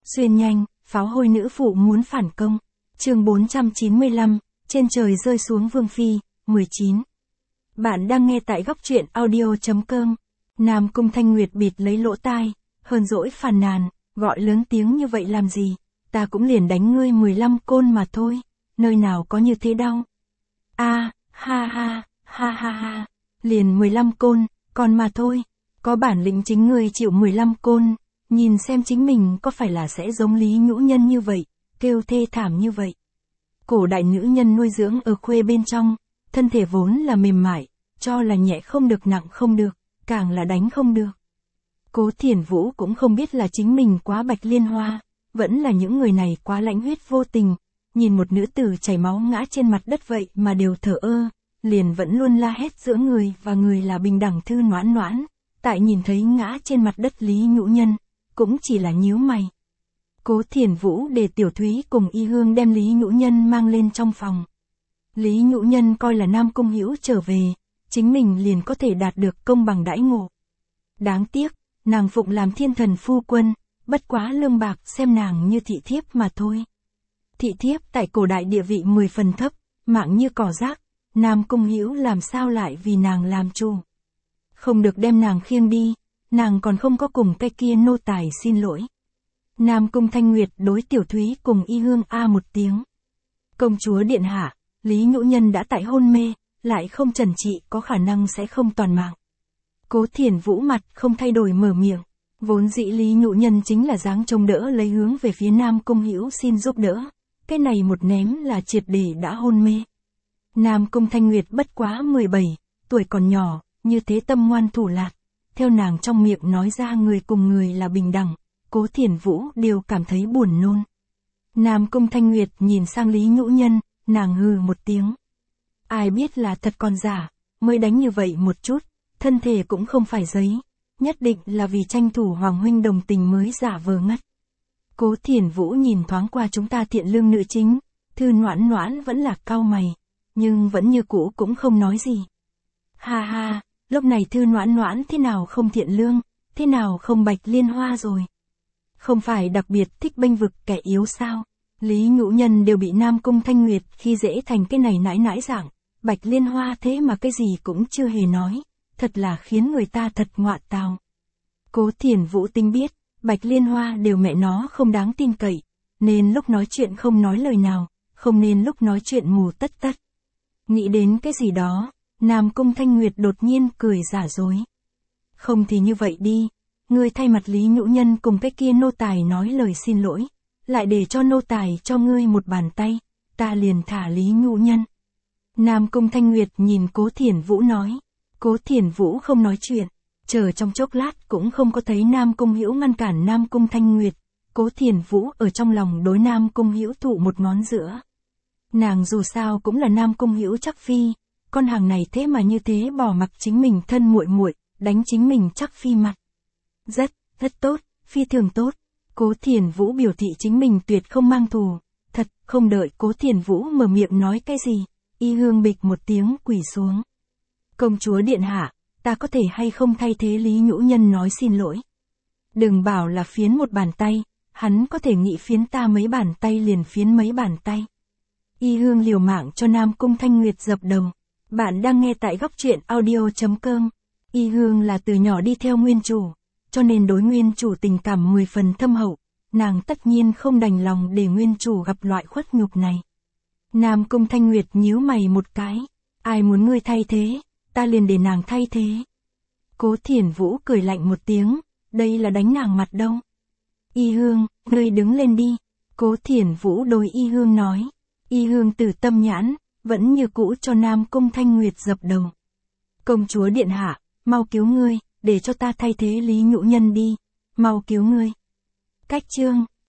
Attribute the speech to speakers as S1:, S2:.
S1: Xuyên nhanh, pháo hôi nữ phụ muốn phản công. Chương 495, trên trời rơi xuống vương phi, 19. Bạn đang nghe tại góc truyện audio.com. Nam Cung Thanh Nguyệt bịt lấy lỗ tai, hờn dỗi phàn nàn, gọi lớn tiếng như vậy làm gì, ta cũng liền đánh ngươi 15 côn mà thôi, nơi nào có như thế đâu. Ha ha, liền 15 côn, còn mà thôi, có bản lĩnh chính ngươi chịu 15 côn, nhìn xem chính mình có phải là sẽ giống Lý Nhũ Nhân như vậy, kêu thê thảm như vậy. Cổ đại nữ nhân nuôi dưỡng ở khuê bên trong, thân thể vốn là mềm mại, cho là nhẹ không được nặng không được, càng là đánh không được. Cố Thiển Vũ cũng không biết là chính mình quá Bạch Liên Hoa, vẫn là những người này quá lãnh huyết vô tình, nhìn một nữ tử chảy máu ngã trên mặt đất vậy mà đều thờ ơ, liền vẫn luôn la hét giữa người và người là bình đẳng Thư Noãn Noãn, tại nhìn thấy ngã trên mặt đất Lý Nhũ Nhân, cũng chỉ là nhíu mày. Cố Thiển Vũ để Tiểu Thúy cùng Y Hương đem Lý Nhũ Nhân mang lên trong phòng. Lý Nhũ Nhân coi là Nam Cung Hữu trở về, chính mình liền có thể đạt được công bằng đãi ngộ. Đáng tiếc, nàng phụng làm thiên thần phu quân, bất quá lương bạc xem nàng như thị thiếp mà thôi. Thị thiếp tại cổ đại địa vị 10 phần thấp, mạng như cỏ rác, Nam Cung Hữu làm sao lại vì nàng làm chủ. Không được đem nàng khiêng đi, nàng còn không có cùng cái kia nô tài xin lỗi. Nam Cung Thanh Nguyệt đối Tiểu Thúy cùng Y Hương một tiếng. Công chúa điện hạ, Lý Nhũ Nhân đã tại hôn mê, lại không trần trị có khả năng sẽ không toàn mạng. Cố Thiển Vũ mặt không thay đổi mở miệng, vốn dĩ Lý Nhũ Nhân chính là dáng trông đỡ lấy hướng về phía Nam Cung Hữu xin giúp đỡ, cái này một ném là triệt để đã hôn mê. Nam Cung Thanh Nguyệt bất quá 17, tuổi còn nhỏ, như thế tâm ngoan thủ lạt, theo nàng trong miệng nói ra người cùng người là bình đẳng, Cố Thiển Vũ đều cảm thấy buồn nôn. Nam Cung Thanh Nguyệt nhìn sang Lý Nhũ Nhân, nàng hừ một tiếng. Ai biết là thật còn giả, mới đánh như vậy một chút, thân thể cũng không phải giấy, nhất định là vì tranh thủ Hoàng huynh đồng tình mới giả vờ ngất. Cố Thiển Vũ nhìn thoáng qua chúng ta thiện lương nữ chính, Thư Noãn Noãn vẫn là cau mày, nhưng vẫn như cũ cũng không nói gì. Ha, lúc này Thư Noãn Noãn thế nào không thiện lương, thế nào không Bạch Liên Hoa rồi. Không phải đặc biệt thích bênh vực kẻ yếu sao, Lý Nhũ Nhân đều bị Nam Cung Thanh Nguyệt khi dễ thành cái này nãi nãi dạng, Bạch Liên Hoa thế mà cái gì cũng chưa hề nói, thật là khiến người ta thật ngọa tào. Cố Thiển Vũ tinh biết, Bạch Liên Hoa đều mẹ nó không đáng tin cậy, nên lúc nói chuyện không nói lời nào, không nên lúc nói chuyện mù tất. Nghĩ đến cái gì đó, Nam Cung Thanh Nguyệt đột nhiên cười giả dối. Không thì như vậy đi, ngươi thay mặt Lý Nhũ Nhân cùng cái kia nô tài nói lời xin lỗi, lại để cho nô tài cho ngươi một bàn tay, ta liền thả Lý Nhũ Nhân. Nam Cung Thanh Nguyệt nhìn Cố Thiển Vũ nói. Cố Thiển Vũ không nói chuyện, chờ trong chốc lát cũng không có thấy Nam Cung Hữu ngăn cản Nam Cung Thanh Nguyệt, Cố Thiển Vũ ở trong lòng đối Nam Cung Hữu thụ một ngón giữa. Nàng dù sao cũng là Nam Cung Hữu chắc phi, con hàng này thế mà như thế bỏ mặc chính mình thân muội muội, đánh chính mình chắc phi mặt. Rất tốt, phi thường tốt. Cố Thiển Vũ biểu thị chính mình tuyệt không mang thù, thật, không đợi Cố Thiển Vũ mở miệng nói cái gì, Y Hương bịch một tiếng quỳ xuống. Công chúa điện hạ, ta có thể hay không thay thế Lý Nhũ Nhân nói xin lỗi. Đừng bảo là phiến một bàn tay, hắn có thể nghĩ phiến ta mấy bàn tay liền phiến mấy bàn tay. Y Hương liều mạng cho Nam Cung Thanh Nguyệt dập đầu. Bạn đang nghe tại góc truyện audio.com. Y Hương là từ nhỏ đi theo nguyên chủ, cho nên đối nguyên chủ tình cảm 10 phần thâm hậu, nàng tất nhiên không đành lòng để nguyên chủ gặp loại khuất nhục này. Nam Cung Thanh Nguyệt nhíu mày một cái, ai muốn ngươi thay thế, ta liền để nàng thay thế. Cố Thiển Vũ cười lạnh một tiếng, đây là đánh nàng mặt đâu. Y Hương, ngươi đứng lên đi. Cố Thiển Vũ đối Y Hương nói. Y Hương từ tâm nhãn, vẫn như cũ cho Nam Cung Thanh Nguyệt dập đầu. Công chúa điện hạ, mau cứu ngươi, để cho ta thay thế Lý Nhũ Nhân đi, mau cứu ngươi. Cách chương